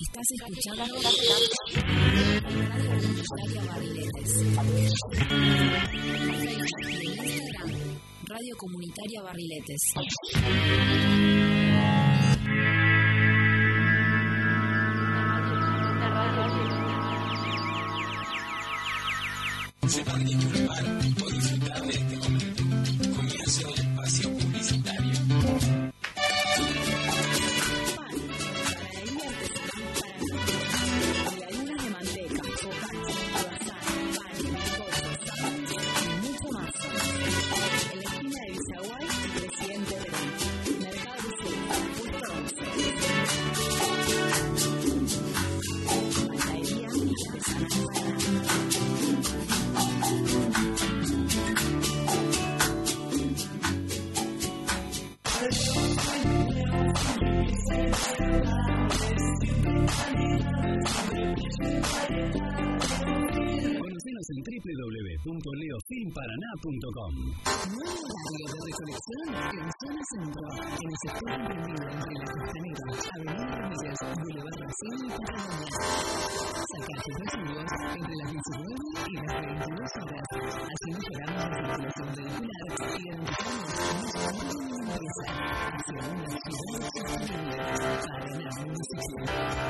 Estás escuchando Radio Barriletes. En Instagram, Radio Comunitaria Barriletes. Se puede disculpar o disfrutar de este momento. Comienzo del espacio publicitario. En www.leofilmparaná.com. Nuevo horario de recolección en zona centro, en el sector comprendido entre la Costanera, Avenida Ramírez, Boulevard Brasil y Patagonia. Sacar tus residuos entre las 19 y las 22 horas. Así mejoramos la circulación vehicular y garantizamos nuestra empresa hacia una ciudad sostenible. Paraná Municipio.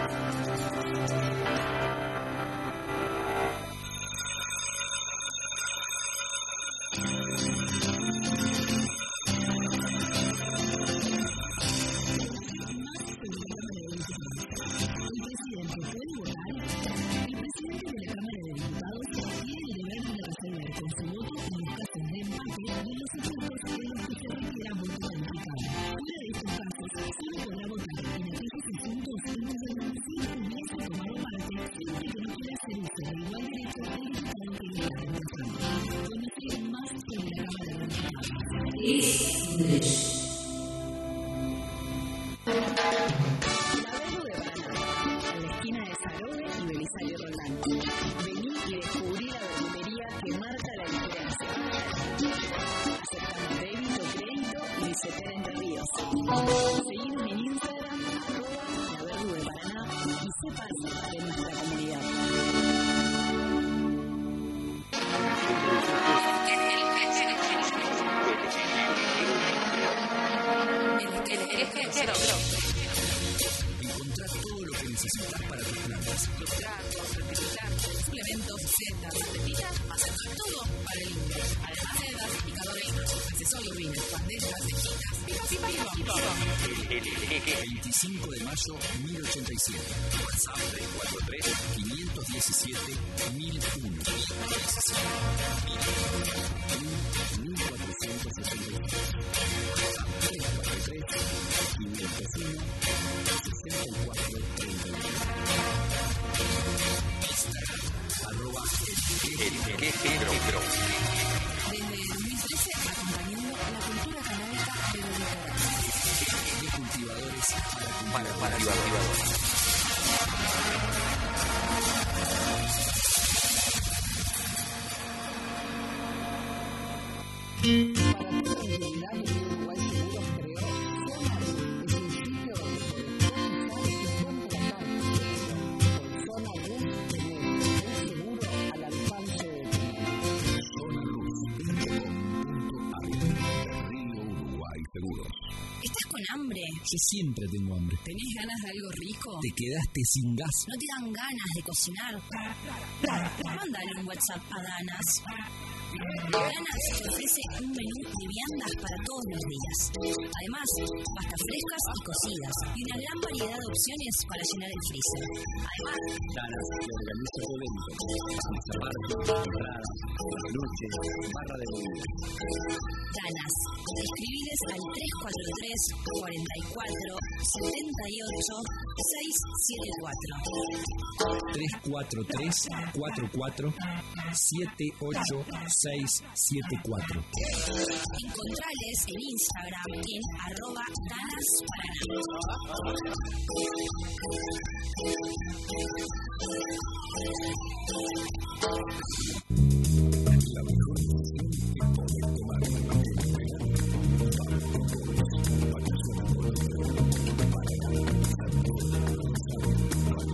Encontrá todo lo que necesitas para tus plantas. Sustratos, fertilizantes, suplementos, setas, pepitas, hacemos todo para el indio. Además, sedas, picadores, accesorios, rines, bandejas, cejitas, pipas. 25 de mayo, 1087. WhatsApp 343-517-1001. 1471. WhatsApp 343-501-6431. Instagram, @elquejegro. Desde 2013, acompañando a la cultura canábica de Bolivia. De cultivadores Para cultivadores. ¿Estás con hambre? Yo siempre tengo hambre. ¿Tenés ganas de algo rico? Te quedaste sin gas. ¿No te dan ganas de cocinar? Mándale un WhatsApp a Danas. Danas te ofrece un menú de viandas para todos los días. Además, pastas frescas y cocidas y una gran variedad de opciones para llenar el freezer. Además, Danas te organiza tu evento. Zapatos, entradas, noche, barra de bebida. Danas, escribiles al 343 44 78 674. 343 44 78 674. Encontrales en Instagram en @danasparaná. La mejor opción es poder tomar vacaciones por el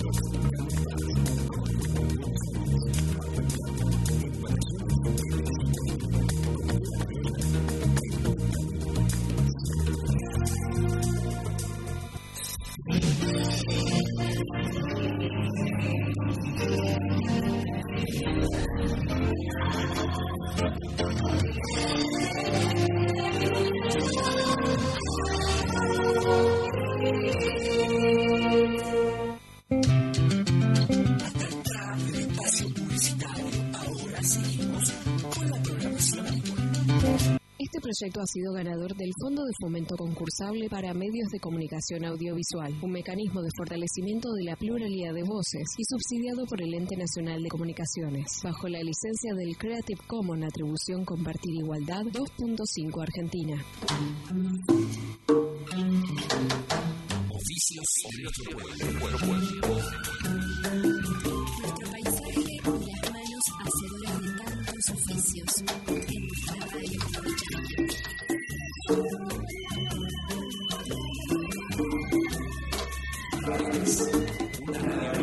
proyecto ha sido ganador del Fondo de Fomento Concursable para Medios de Comunicación Audiovisual, un mecanismo de fortalecimiento de la pluralidad de voces y subsidiado por el Ente Nacional de Comunicaciones, bajo la licencia del Creative Commons Atribución Compartir Igualdad 2.5 Argentina. Oficios de nuestro pueblo. Nuestro paisaje y las manos hacedoras de tantos oficios. En nuestra radio Una radio